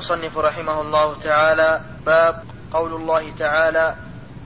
المصنف رحمه الله تعالى: باب قول الله تعالى: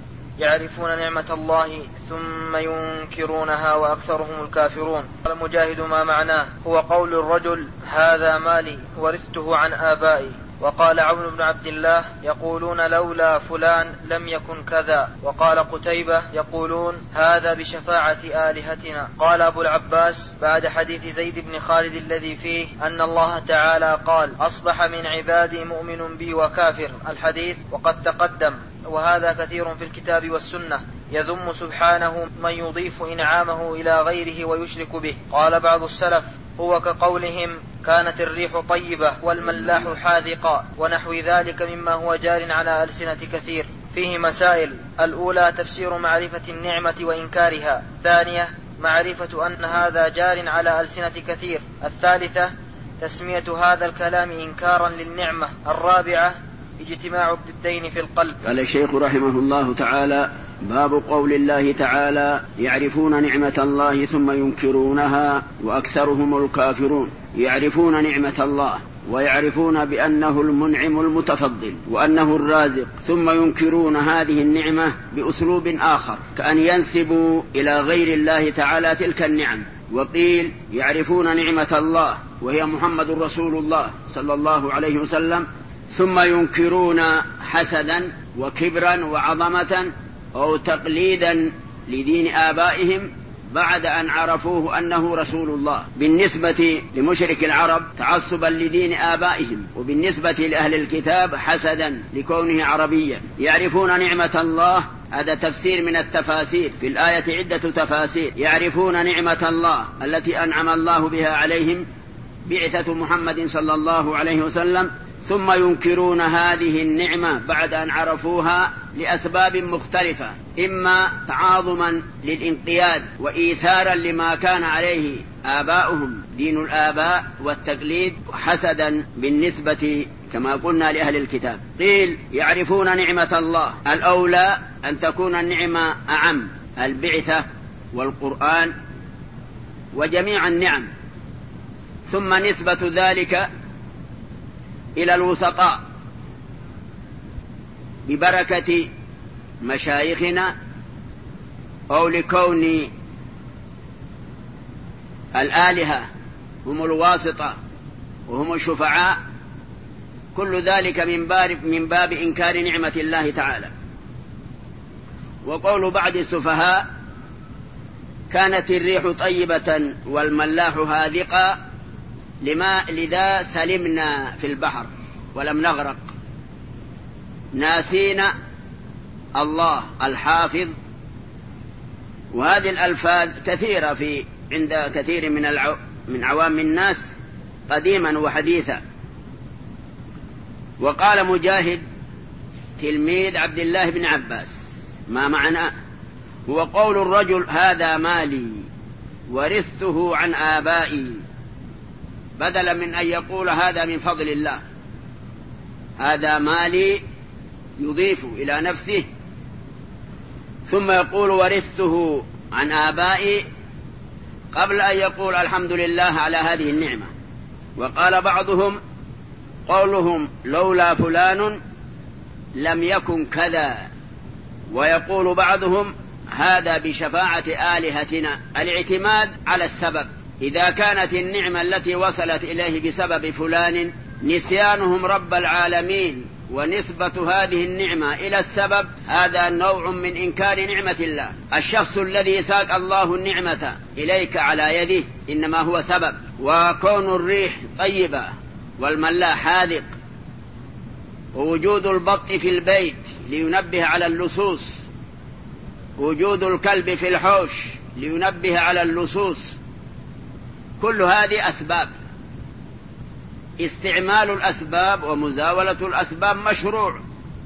يعرفون نعمة الله ثم ينكرونها وأكثرهم الكافرون. قال مجاهد: ما معناه؟ هو قول الرجل: هذا مالي ورثته عن آبائي. وقال عون بن عبد الله: يقولون لولا فلان لم يكن كذا. وقال قتيبة: يقولون هذا بشفاعة آلهتنا. قال أبو العباس بعد حديث زيد بن خالد الذي فيه أن الله تعالى قال: أصبح من عبادي مؤمن بي وكافر، الحديث وقد تقدم، وهذا كثير في الكتاب والسنة، يذم سبحانه من يضيف إنعامه إلى غيره ويشرك به. قال بعض السلف: هو كقولهم كانت الريح طيبة والملاح حاذقا، ونحو ذلك مما هو جار على ألسنة كثير. فيه مسائل: الأولى تفسير معرفة النعمة وإنكارها. الثانية معرفة أن هذا جار على ألسنة كثير. الثالثة تسمية هذا الكلام إنكارا للنعمة. الرابعة اجتماع الضدين في القلب. قال الشيخ رحمه الله تعالى: باب قول الله تعالى: يعرفون نعمة الله ثم ينكرونها وأكثرهم الكافرون. يعرفون نعمة الله ويعرفون بأنه المنعم المتفضل وأنه الرازق، ثم ينكرون هذه النعمة بأسلوب آخر، كأن ينسبوا إلى غير الله تعالى تلك النعم. وقيل يعرفون نعمة الله وهي محمد رسول الله صلى الله عليه وسلم، ثم ينكرون حسدا وكبرا وعظمة أو تقليدا لدين آبائهم بعد أن عرفوه أنه رسول الله. بالنسبة لمشرك العرب تعصبا لدين آبائهم، وبالنسبة لأهل الكتاب حسدا لكونه عربيا. يعرفون نعمة الله، هذا تفسير من التفاسير، في الآية عدة تفاسير. يعرفون نعمة الله التي أنعم الله بها عليهم، بعثة محمد صلى الله عليه وسلم، ثم ينكرون هذه النعمة بعد أن عرفوها لأسباب مختلفة، إما تعاظما للانقياد وإيثارا لما كان عليه آباؤهم دين الآباء والتقليد، حسدا بالنسبة كما قلنا لأهل الكتاب. قيل يعرفون نعمة الله، الأولى أن تكون النعمة أعم، البعثة والقرآن وجميع النعم، ثم نسبة ذلك إلى الوسطاء ببركة مشايخنا أو لكون الآلهة هم الواسطة وهم الشفعاء. كل ذلك من باب إنكار نعمة الله تعالى. وقول بعض السفهاء: كانت الريح طيبة والملاح هاذقا، لذا سلمنا في البحر ولم نغرق، ناسينا الله الحافظ. وهذه الألفاظ كثيرة عند كثير من عوام الناس قديما وحديثا. وقال مجاهد تلميذ عبد الله بن عباس: ما معناه؟ هو قول الرجل: هذا مالي ورثته عن آبائي، بدلا من أن يقول هذا من فضل الله. هذا مالي يضيف إلى نفسه، ثم يقول ورثته عن آبائي قبل أن يقول الحمد لله على هذه النعمة. وقال بعضهم قولهم لولا فلان لم يكن كذا، ويقول بعضهم هذا بشفاعة آلهتنا. الاعتماد على السبب، إذا كانت النعمة التي وصلت إليه بسبب فلان، نسيانهم رب العالمين ونسبة هذه النعمة إلى السبب، هذا نوع من إنكار نعمة الله. الشخص الذي ساق الله النعمة إليك على يده إنما هو سبب. وكون الريح طيبة والملاح حاذق، ووجود البط في البيت لينبه على اللصوص، وجود الكلب في الحوش لينبه على اللصوص، كل هذه أسباب. استعمال الأسباب ومزاولة الأسباب مشروع،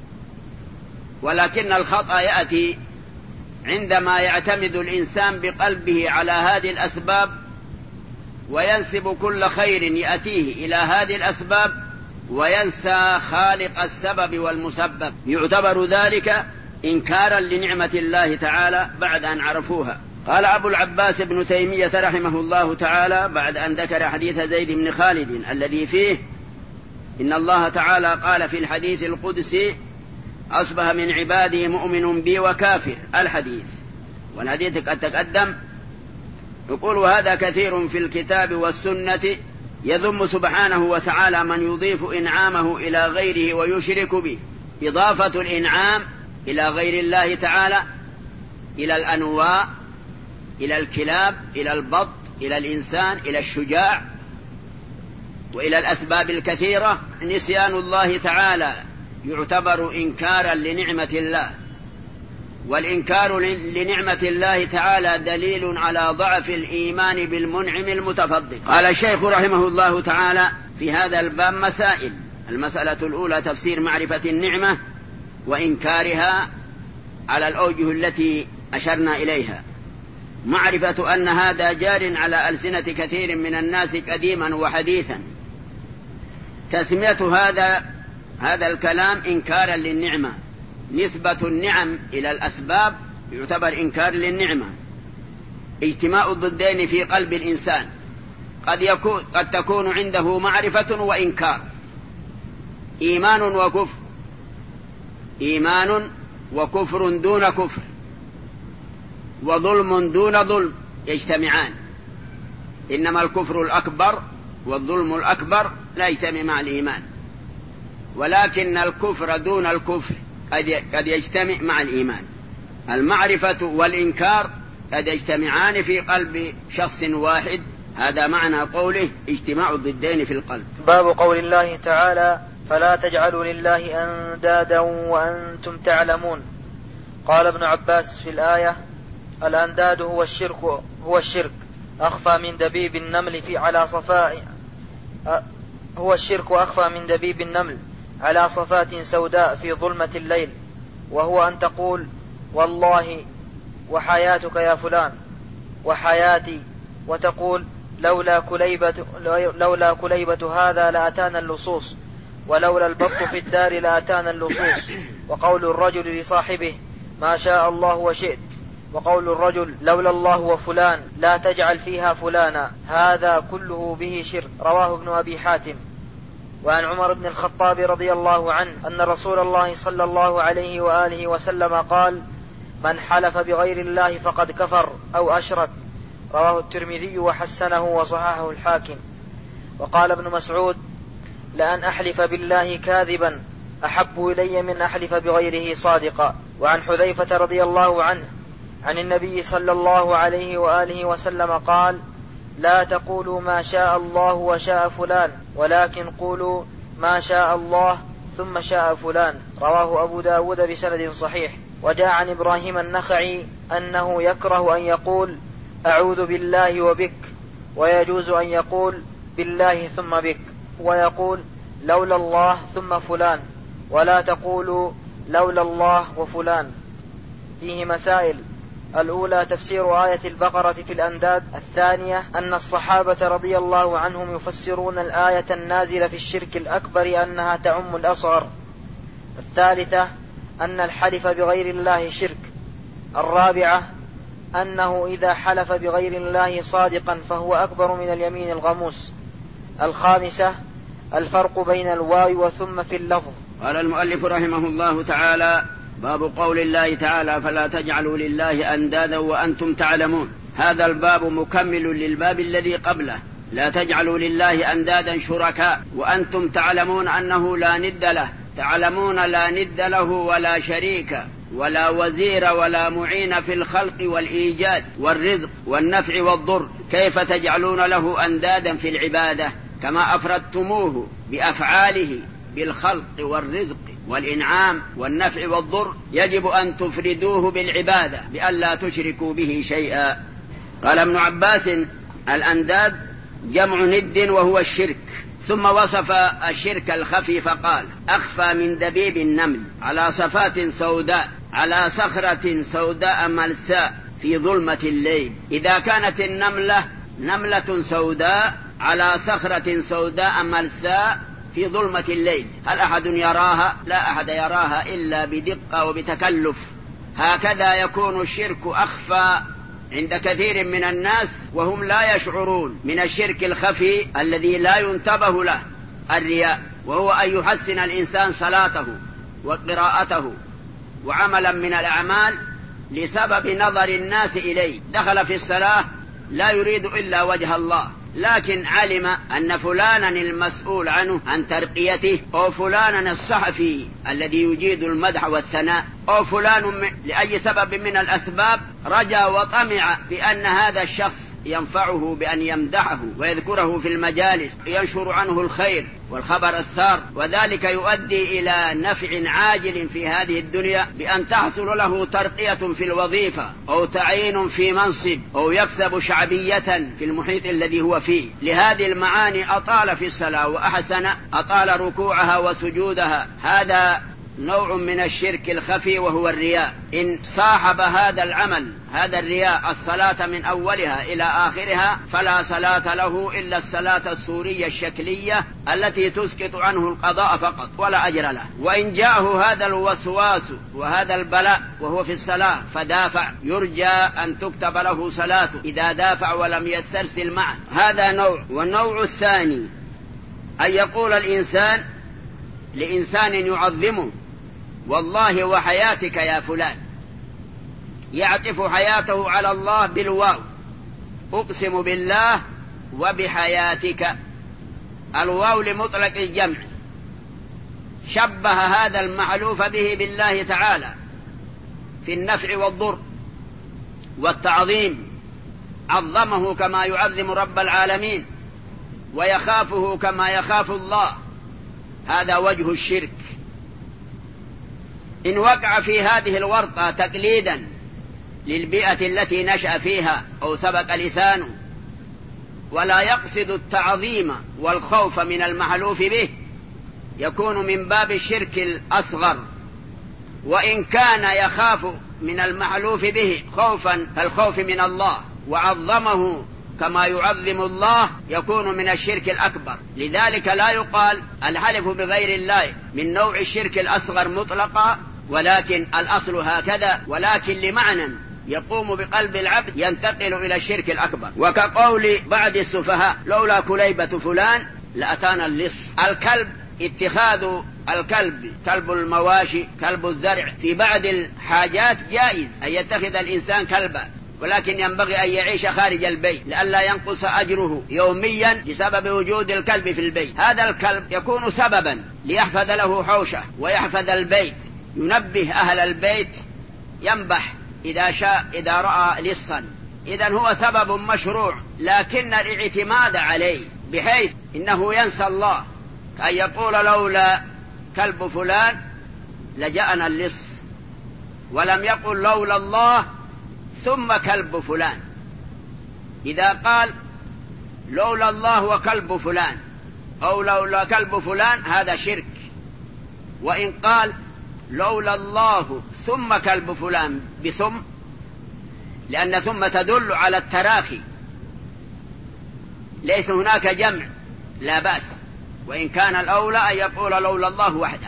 ولكن الخطأ يأتي عندما يعتمد الإنسان بقلبه على هذه الأسباب وينسب كل خير يأتيه إلى هذه الأسباب وينسى خالق السبب والمسبب. يعتبر ذلك إنكارا لنعمة الله تعالى بعد أن عرفوها. قال أبو العباس بن تيمية رحمه الله تعالى بعد أن ذكر حديث زيد بن خالد الذي فيه إن الله تعالى قال في الحديث القدسي أصبح من عبادي مؤمن بي وكافر، الحديث، والحديث قد تقدم. يقول هذا كثير في الكتاب والسنة يذم سبحانه وتعالى من يضيف إنعامه إلى غيره ويشرك به. إضافة الإنعام إلى غير الله تعالى، إلى الأنواع، إلى الكلاب، إلى البط، إلى الإنسان، إلى الشجاع، وإلى الأسباب الكثيرة، نسيان الله تعالى يعتبر إنكارا لنعمة الله، والإنكار لنعمة الله تعالى دليل على ضعف الإيمان بالمنعم المتفضل. قال الشيخ رحمه الله تعالى في هذا الباب مسائل. المسألة الأولى تفسير معرفة النعمة وإنكارها على الأوجه التي أشرنا إليها. معرفة أن هذا جار على ألسنة كثير من الناس قديما وحديثا، تسمية هذا الكلام إنكارا للنعمة. نسبة النعم إلى الأسباب يعتبر إنكار للنعمة. اجتماع الضدين في قلب الإنسان، قد تكون عنده معرفة وإنكار، إيمان وكفر، إيمان وكفر دون كفر، وظلم دون ظلم يجتمعان. إنما الكفر الأكبر والظلم الأكبر لا يجتمع مع الإيمان، ولكن الكفر دون الكفر قد يجتمع مع الإيمان. المعرفة والإنكار قد يجتمعان في قلب شخص واحد. هذا معنى قوله اجتماع الضدين في القلب. باب قول الله تعالى فلا تجعلوا لله أندادا وأنتم تعلمون. قال ابن عباس في الآية الأنداد هو الشرك أخفى من دبيب النمل على صفاء، هو الشرك أخفى من دبيب النمل على صفات سوداء في ظلمة الليل، وهو أن تقول والله وحياتك يا فلان وحياتي، وتقول لولا كليبة هذا لأتانا اللصوص، ولولا البط في الدار لأتانا اللصوص. وقول الرجل لصاحبه ما شاء الله وشئت، وقول الرجل لولا الله وفلان لا تجعل فيها فلانا، هذا كله به شرك. رواه ابن أبي حاتم. وعن عمر بن الخطاب رضي الله عنه أن رسول الله صلى الله عليه وآله وسلم قال من حلف بغير الله فقد كفر أو أشرك. رواه الترمذي وحسنه وصححه الحاكم. وقال ابن مسعود لأن أحلف بالله كاذبا أحب إلي من أحلف بغيره صادقا. وعن حذيفة رضي الله عنه عن النبي صلى الله عليه وآله وسلم قال لا تقولوا ما شاء الله وشاء فلان، ولكن قولوا ما شاء الله ثم شاء فلان. رواه أبو داود بسند صحيح. وجاء عن إبراهيم النخعي أنه يكره أن يقول أعوذ بالله وبك، ويجوز أن يقول بالله ثم بك، ويقول لولا الله ثم فلان، ولا تقولوا لولا الله وفلان. فيه مسائل. الأولى تفسير آية البقرة في الأنداد. الثانية أن الصحابة رضي الله عنهم يفسرون الآية النازلة في الشرك الأكبر أنها تعم الأصغر. الثالثة أن الحلف بغير الله شرك. الرابعة أنه إذا حلف بغير الله صادقا فهو أكبر من اليمين الغموس. الخامسة الفرق بين الواو وثم في اللفظ. قال المؤلف رحمه الله تعالى باب قول الله تعالى فلا تجعلوا لله أندادا وأنتم تعلمون. هذا الباب مكمل للباب الذي قبله. لا تجعلوا لله أندادا شركاء وأنتم تعلمون أنه لا ند له. تعلمون لا ند له ولا شريك ولا وزير ولا معين في الخلق والإيجاد والرزق والنفع والضر، كيف تجعلون له أندادا في العبادة كما أفردتموه بأفعاله بالخلق والرزق والإنعام والنفع والضر؟ يجب أن تفردوه بالعبادة بأن لا تشركوا به شيئا. قال ابن عباس الأنداد جمع ند وهو الشرك. ثم وصف الشرك الخفي فقال أخفى من دبيب النمل على صفات سوداء على صخرة سوداء ملساء في ظلمة الليل. إذا كانت النملة نملة سوداء على صخرة سوداء ملساء في ظلمة الليل، هل أحد يراها؟ لا أحد يراها إلا بدقة وبتكلف. هكذا يكون الشرك أخفى عند كثير من الناس وهم لا يشعرون. من الشرك الخفي الذي لا ينتبه له الرياء. وهو أن يحسن الإنسان صلاته وقراءته وعملا من الأعمال لسبب نظر الناس إليه. دخل في الصلاة لا يريد إلا وجه الله، لكن علم أن فلانا المسؤول عنه عن ترقيته، أو فلانا الصحفي الذي يجيد المدح والثناء، أو فلان لأي سبب من الأسباب رجا وطمع في أن هذا الشخص ينفعه بأن يمدحه ويذكره في المجالس، ينشر عنه الخير والخبر السار، وذلك يؤدي إلى نفع عاجل في هذه الدنيا بأن تحصل له ترقية في الوظيفة أو تعيين في منصب أو يكسب شعبية في المحيط الذي هو فيه. لهذه المعاني أطال في الصلاة وأحسن، أطال ركوعها وسجودها. هذا نوع من الشرك الخفي وهو الرياء. إن صاحب هذا العمل هذا الرياء الصلاة من أولها إلى آخرها فلا صلاة له إلا الصلاة السورية الشكلية التي تسقط عنه القضاء فقط ولا أجر له. وإن جاءه هذا الوسواس وهذا البلاء وهو في الصلاة فدافع، يرجى أن تكتب له صلاته إذا دافع ولم يسترسل معه. هذا نوع. والنوع الثاني أن يقول الإنسان لإنسان يعظمه: والله وحياتك يا فلان، يعطف حياته على الله بالواو، أقسم بالله وبحياتك، الواو لمطلق الجمع، شبه هذا المحلوف به بالله تعالى في النفع والضر والتعظيم، عظمه كما يعظم رب العالمين ويخافه كما يخاف الله. هذا وجه الشرك. إن وقع في هذه الورطة تقليدا للبيئة التي نشأ فيها أو سبق لسانه ولا يقصد التعظيم والخوف من المحلوف به، يكون من باب الشرك الأصغر. وإن كان يخاف من المحلوف به خوفا كالخوف من الله وعظمه كما يعظم الله، يكون من الشرك الأكبر. لذلك لا يقال الحلف بغير الله من نوع الشرك الأصغر مطلقا، ولكن الأصل هكذا، ولكن لمعنى يقوم بقلب العبد ينتقل إلى الشرك الأكبر. وكقول بعض السفهاء: لولا كليبة فلان لأتانا اللص. الكلب، اتخاذ الكلب، كلب المواشي، كلب الزرع، في بعض الحاجات جائز أن يتخذ الإنسان كلبا، ولكن ينبغي أن يعيش خارج البيت لئلا ينقص أجره يوميا بسبب وجود الكلب في البيت. هذا الكلب يكون سببا ليحفظ له حوشه ويحفظ البيت، ينبه أهل البيت، ينبح إذا شاء إذا رأى لصا. إذن هو سبب مشروع، لكن الاعتماد عليه بحيث إنه ينسى الله، كأن يقول: لولا كلب فلان لجاءنا اللص، ولم يقل لولا الله ثم كلب فلان. إذا قال لولا الله وكلب فلان أو لولا كلب فلان هذا شرك. وإن قال لولا الله ثم كلب فلان بثم، لأن ثم تدل على التراخي، ليس هناك جمع لا بأس، وإن كان الأولى أن يقول لولا الله وحده.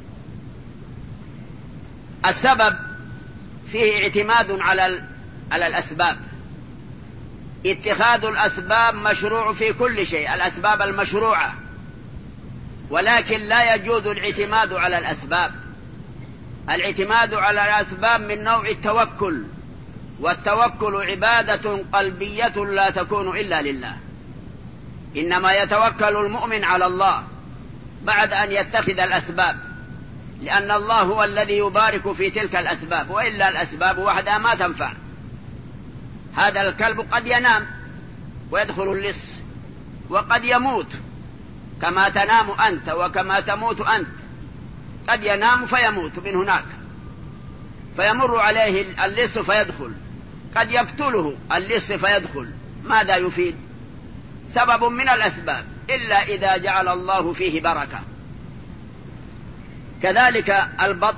السبب فيه اعتماد على الأسباب. اتخاذ الأسباب مشروع في كل شيء، الأسباب المشروعة، ولكن لا يجوز الاعتماد على الأسباب. الاعتماد على الأسباب من نوع التوكل، والتوكل عبادة قلبية لا تكون إلا لله. إنما يتوكل المؤمن على الله بعد أن يتخذ الأسباب، لأن الله هو الذي يبارك في تلك الأسباب، وإلا الأسباب وحدها ما تنفع. هذا الكلب قد ينام ويدخل اللص، وقد يموت كما تنام أنت وكما تموت أنت. قد ينام فيموت من هناك، فيمر عليه اللص فيدخل، قد يقتله اللص فيدخل. ماذا يفيد؟ سبب من الأسباب، إلا إذا جعل الله فيه بركة. كذلك البط،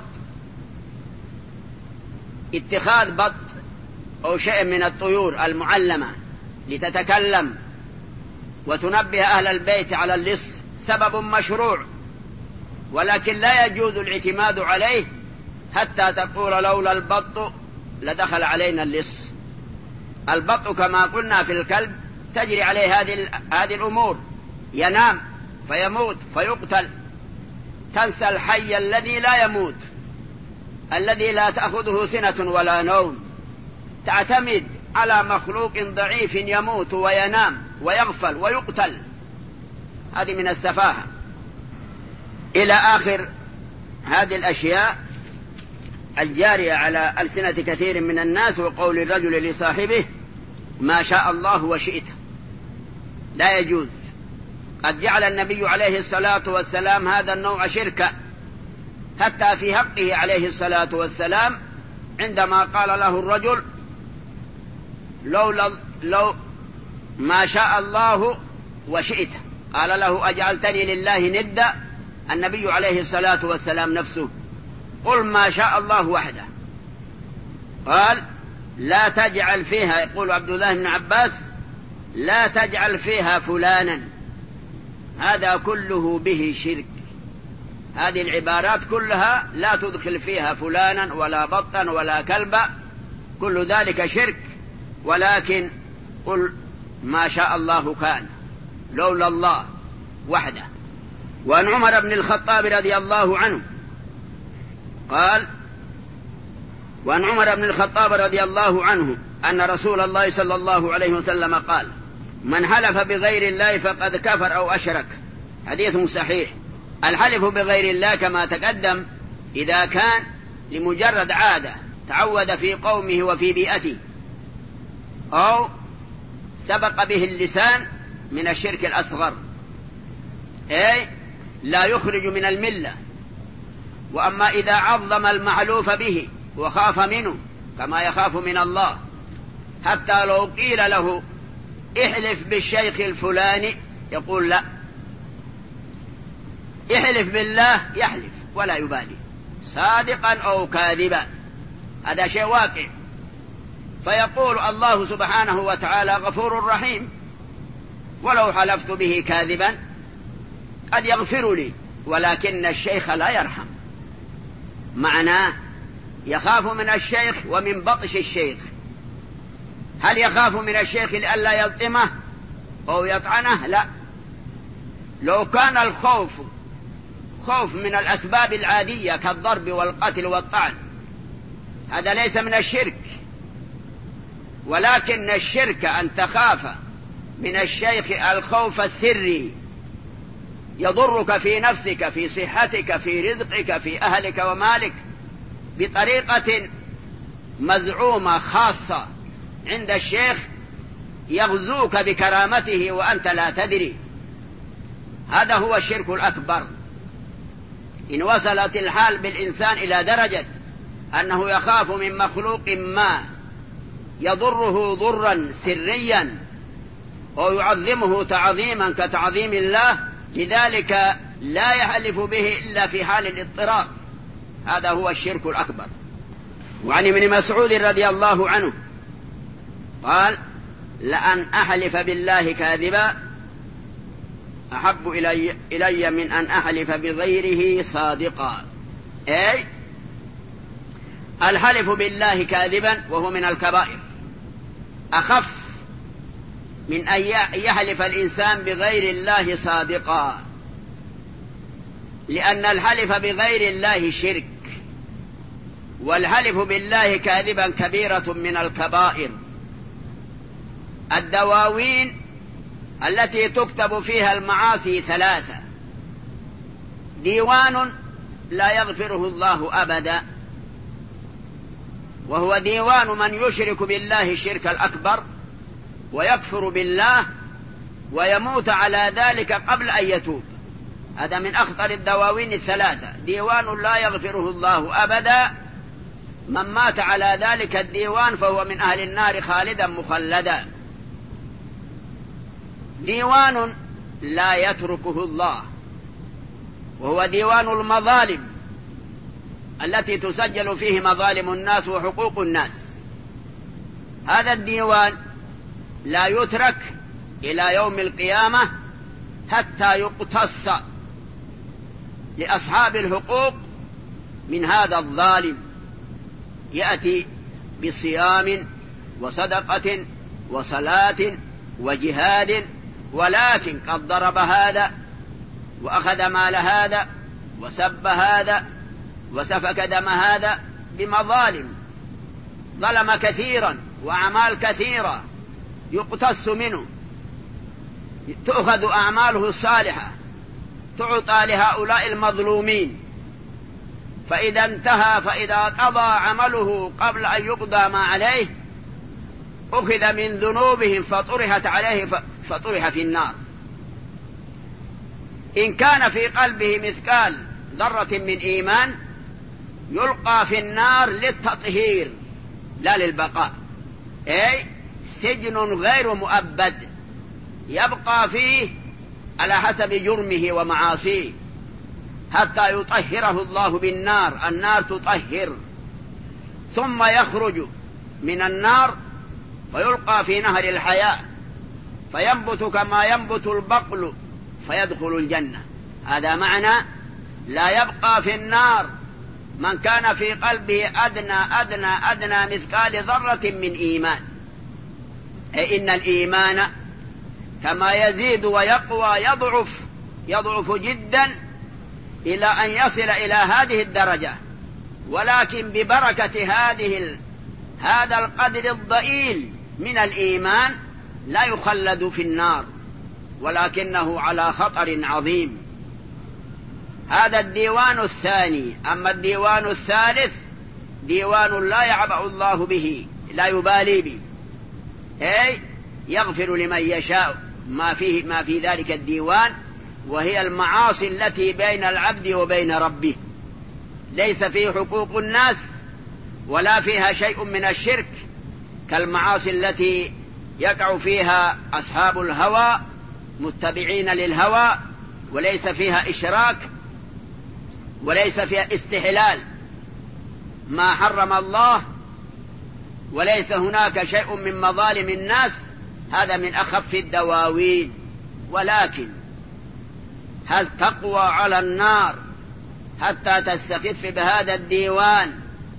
اتخاذ بط أو شيء من الطيور المعلمة لتتكلم وتنبه أهل البيت على اللص سبب مشروع، ولكن لا يجوز الاعتماد عليه حتى تقول لولا البط لدخل علينا اللص. البط كما قلنا في الكلب تجري عليه هذه الأمور، ينام فيموت فيقتل تنسى الحي الذي لا يموت، الذي لا تأخذه سنة ولا نوم، تعتمد على مخلوق ضعيف يموت وينام ويغفل ويقتل. هذه من السفاهة. إلى آخر هذه الأشياء الجارية على ألسنة كثير من الناس، وقول الرجل لصاحبه ما شاء الله وشئت، لا يجوز. قد جعل النبي عليه الصلاة والسلام هذا النوع شركا، حتى في حقه عليه الصلاة والسلام عندما قال له الرجل لو ما شاء الله وشئت، قال له أجعلتني لله ندا، النبي عليه الصلاة والسلام نفسه قل ما شاء الله وحده. قال لا تجعل فيها، يقول عبد الله بن عباس لا تجعل فيها فلانا، هذا كله به شرك. هذه العبارات كلها لا تدخل فيها فلانا ولا بطا ولا كلبا، كل ذلك شرك. ولكن قل ما شاء الله كان، لولا الله وحده. وعن عمر بن الخطاب رضي الله عنه قال وعن عمر بن الخطاب رضي الله عنه أن رسول الله صلى الله عليه وسلم قال من حلف بغير الله فقد كفر أو أشرك. حديث صحيح. الحلف بغير الله كما تقدم إذا كان لمجرد عادة تعود في قومه وفي بيئته، أو سبق به اللسان من الشرك الأصغر، أي لا يخرج من الملة. وأما إذا عظم المحلوف به وخاف منه كما يخاف من الله، حتى لو قيل له احلف بالشيخ الفلاني يقول لا، احلف بالله يحلف ولا يبالي صادقا أو كاذبا، هذا شيء واقع. فيقول الله سبحانه وتعالى غفور رحيم، ولو حلفت به كاذبا قد يغفر لي، ولكن الشيخ لا يرحم. معناه يخاف من الشيخ ومن بطش الشيخ. هل يخاف من الشيخ لئلا يلطمه أو يطعنه؟ لا. لو كان الخوف خوف من الأسباب العادية كالضرب والقتل والطعن، هذا ليس من الشرك. ولكن الشرك أن تخاف من الشيخ الخوف السري يضرك في نفسك، في صحتك، في رزقك، في أهلك ومالك، بطريقة مزعومة خاصة عند الشيخ، يغزوك بكرامته وأنت لا تدري. هذا هو الشرك الأكبر. إن وصلت الحال بالإنسان إلى درجة أنه يخاف من مخلوق ما يضره ضرا سريا أو يعظمه تعظيما كتعظيم الله، لذلك لا يحلف به إلا في حال الاضطرار، هذا هو الشرك الأكبر. وعن ابن مسعود رضي الله عنه قال لأن أحلف بالله كاذبا أحب إلي من أن أحلف بغيره صادقا. أي الحلف بالله كاذبا وهو من الكبائر أخف من أن يحلف الإنسان بغير الله صادقا، لأن الحلف بغير الله شرك، والحلف بالله كاذبا كبيرة من الكبائر. الدواوين التي تكتب فيها المعاصي ثلاثة: ديوان لا يغفره الله أبدا، وهو ديوان من يشرك بالله الشرك الأكبر ويكفر بالله ويموت على ذلك قبل أن يتوب، هذا من أخطر الدواوين الثلاثة. ديوان لا يغفره الله أبدا، من مات على ذلك الديوان فهو من أهل النار خالدا مخلدا. ديوان لا يتركه الله، وهو ديوان المظالم التي تسجل فيه مظالم الناس وحقوق الناس. هذا الديوان لا يترك إلى يوم القيامة حتى يقتص لأصحاب الحقوق من هذا الظالم، يأتي بصيام وصدقة وصلاة وجهاد، ولكن قد ضرب هذا وأخذ مال هذا وسب هذا وسفك دم هذا بمظالم، ظلم كثيرا وأعمال كثيرة يقتص منه، تؤخذ أعماله الصالحة تعطى لهؤلاء المظلومين، فإذا انتهى فإذا قضى عمله قبل أن يقضى ما عليه أخذ من ذنوبهم فطرحت عليه فطرح في النار. إن كان في قلبه مثقال ذرة من إيمان يلقى في النار للتطهير لا للبقاء، أي سجن غير مؤبد يبقى فيه على حسب جرمه ومعاصيه حتى يطهره الله بالنار، النار تطهر، ثم يخرج من النار فيلقى في نهر الحياة فينبت كما ينبت البقل فيدخل الجنة. هذا معنى لا يبقى في النار من كان في قلبه أدنى مثقال ذرة من إيمان. أي إن الإيمان كما يزيد ويقوى يضعف جدا إلى أن يصل إلى هذه الدرجة، ولكن ببركة هذا القدر الضئيل من الإيمان لا يخلد في النار، ولكنه على خطر عظيم. هذا الديوان الثاني. أما الديوان الثالث ديوان لا يعبأ الله به، لا يبالي به، أي يغفر لمن يشاء ما في ذلك الديوان، وهي المعاصي التي بين العبد وبين ربه، ليس فيه حقوق الناس ولا فيها شيء من الشرك كالمعاصي التي يقع فيها أصحاب الهوى متبعين للهوى، وليس فيها إشراك وليس فيها استحلال ما حرم الله، وليس هناك شيء من مظالم الناس، هذا من أخف الدواوين. ولكن هل تقوى على النار حتى تستخف بهذا الديوان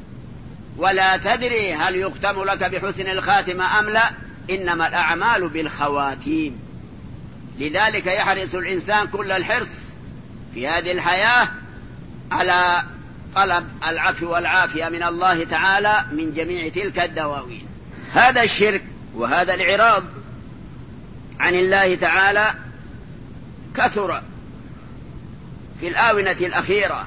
ولا تدري هل يختم لك بحسن الخاتمة أم لا؟ إنما الأعمال بالخواتيم. لذلك يحرص الإنسان كل الحرص في هذه الحياة على طلب العفو والعافية من الله تعالى من جميع تلك الدواوين. هذا الشرك وهذا الإعراض عن الله تعالى كثر في الآونة الأخيرة.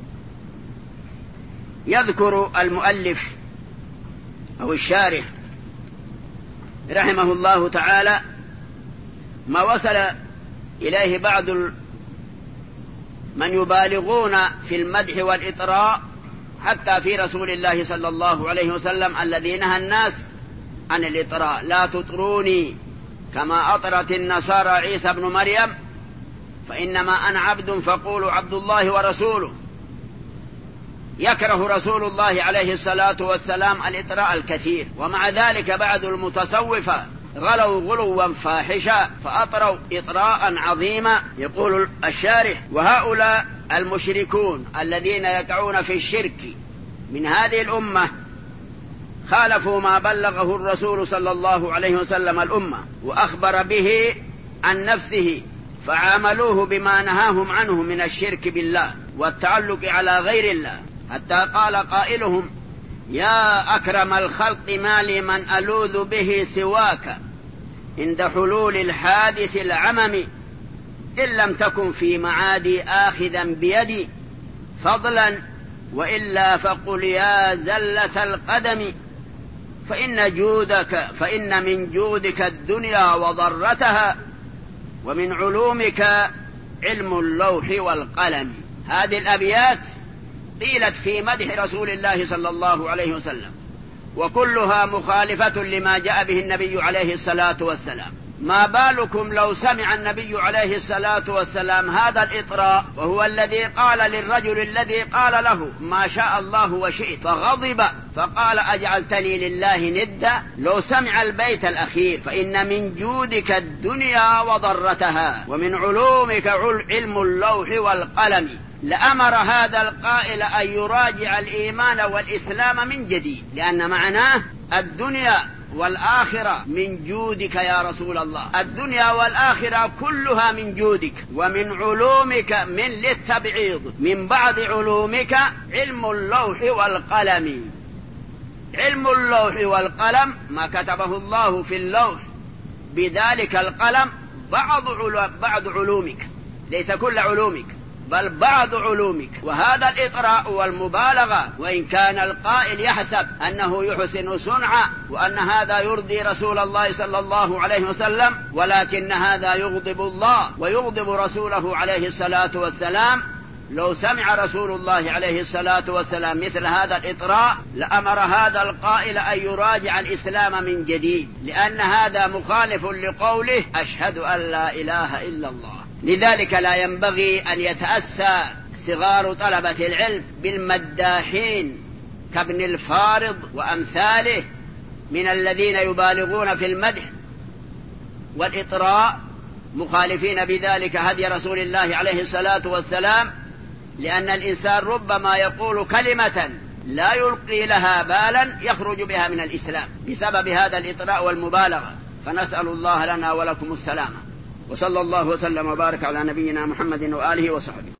يذكر المؤلف أو الشارح رحمه الله تعالى ما وصل إليه بعض من يبالغون في المدح والإطراء حتى في رسول الله صلى الله عليه وسلم الذي نهى الناس عن الإطراء: لا تطروني كما أطرت النصارى عيسى بن مريم فإنما أنا عبد فقولوا عبد الله ورسوله. يكره رسول الله عليه الصلاة والسلام الإطراء الكثير، ومع ذلك بعض المتصوفة غلوا غلوا فاحشا فأطروا إطراء عظيما. يقول الشارح: وهؤلاء المشركون الذين يقعون في الشرك من هذه الأمة خالفوا ما بلغه الرسول صلى الله عليه وسلم الأمة وأخبر به عن نفسه، فعاملوه بما نهاهم عنه من الشرك بالله والتعلق على غير الله، حتى قال قائلهم: يا أكرم الخلق ما لي من ألوذ به سواك عند حلول الحادث العمم، إن لم تكن في معادي آخذا بيدي فضلا وإلا فقل يا زلة القدم، فإن من جودك الدنيا وضرتها ومن علومك علم اللوح والقلم. هذه الأبيات قيلت في مدح رسول الله صلى الله عليه وسلم، وكلها مخالفة لما جاء به النبي عليه الصلاة والسلام. ما بالكم لو سمع النبي عليه الصلاة والسلام هذا الإطراء، وهو الذي قال للرجل الذي قال له ما شاء الله وشئت فغضب فقال أجعلتني لله ندا، لو سمع البيت الأخير: فإن من جودك الدنيا وضرتها ومن علومك علم اللوح والقلم، لأمر هذا القائل أن يراجع الإيمان والإسلام من جديد، لأن معناه الدنيا والآخرة من جودك يا رسول الله. الدنيا والآخرة كلها من جودك ومن علومك، من للتبعيض، من بعض علومك علم اللوح والقلم. علم اللوح والقلم ما كتبه الله في اللوح، بذلك القلم بعض علومك، ليس كل علومك بل بعض علومك. وهذا الإطراء والمبالغة، وإن كان القائل يحسب أنه يحسن صنعا وأن هذا يرضي رسول الله صلى الله عليه وسلم، ولكن هذا يغضب الله ويغضب رسوله عليه الصلاة والسلام. لو سمع رسول الله عليه الصلاة والسلام مثل هذا الإطراء لأمر هذا القائل أن يراجع الإسلام من جديد، لأن هذا مخالف لقوله أشهد أن لا إله إلا الله. لذلك لا ينبغي أن يتأسى صغار طلبة العلم بالمداحين كابن الفارض وأمثاله من الذين يبالغون في المدح والإطراء، مخالفين بذلك هدي رسول الله عليه الصلاة والسلام، لأن الإنسان ربما يقول كلمة لا يلقي لها بالا يخرج بها من الإسلام بسبب هذا الإطراء والمبالغة. فنسأل الله لنا ولكم السلامة، وصلى الله وسلم وبارك على نبينا محمد وآله وصحبه.